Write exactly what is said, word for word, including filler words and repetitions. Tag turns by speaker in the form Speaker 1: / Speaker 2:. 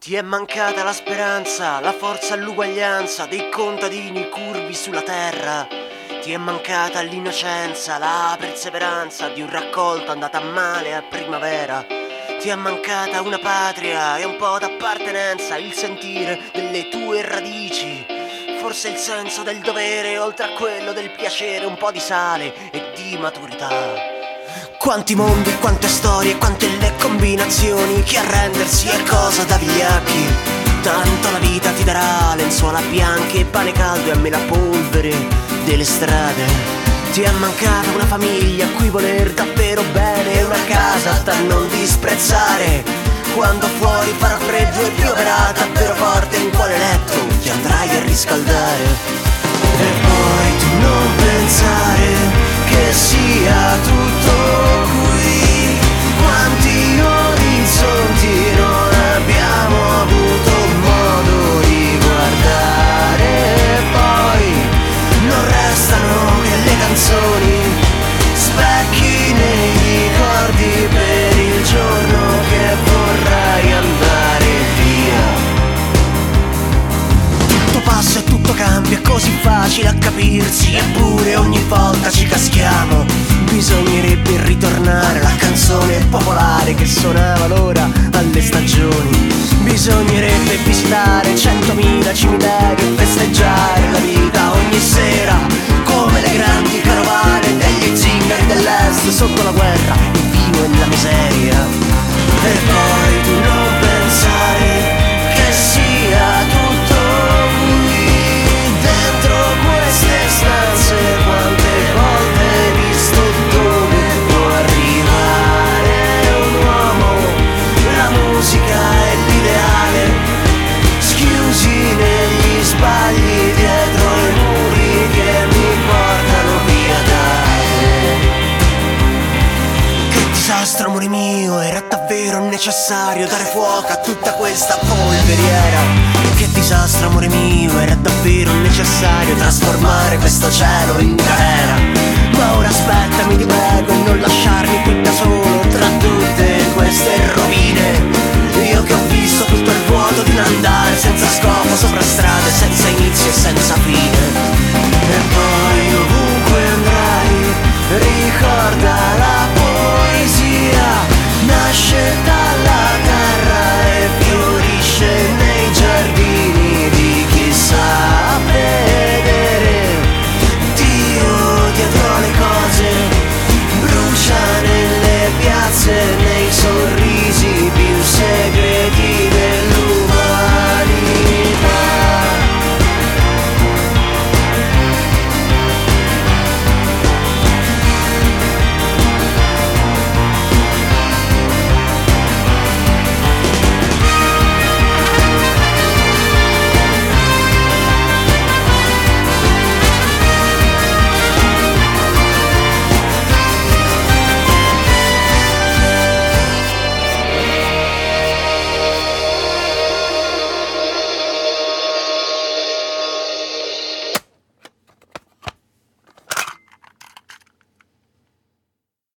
Speaker 1: Ti è mancata la speranza, la forza e l'uguaglianza dei contadini curvi sulla terra. Ti è mancata l'innocenza, la perseveranza di un raccolto andato a male a primavera. Ti è mancata una patria e un po' d'appartenenza, il sentire delle tue radici. Forse il senso del dovere, oltre a quello del piacere, un po' di sale e di maturità. Quanti mondi, quante storie, quante le combinazioni, che arrendersi è cosa da vigliacchi. Tanto la vita ti darà lenzuola bianche e pane caldo e a me la polvere delle strade. Ti è mancata una famiglia a cui voler davvero bene e una casa da non disprezzare. Quando fuori farà freddo e pioverà davvero forte, in quale letto ti andrai a riscaldare? E poi tu non pensare che sia tutto qui. Quanti orizzonti non abbiamo avuto modo di guardare. Poi non restano che le canzoni, specchi nei ricordi per il giorno che vorrai andare via. Tutto passa e tutto cambia, è così facile a capirsi, eppure ogni volta ci caschiamo. Bisognerebbe ritornare alla canzone popolare che suonava l'ora alle stagioni. Bisognerebbe visitare centomila cimiteri e festeggiare la vita ogni sera, come le grandi carovane degli zingari dell'est sotto la guerra, il vino e la miseria. E poi tu non pensare che sia tutto qui dentro queste stanze. Quante volte hai visto dove può arrivare un uomo? La musica è l'ideale, schiusi negli sbagli dietro i muri che mi portano via da te. Che disastro, amore mio, era davvero necessario dare fuoco a tutta questa polveriera. Che disastro, amore mio, era davvero necessario trasformare questo cielo in galera. Ma ora aspettami, ti prego, e non lasciarmi qui da solo.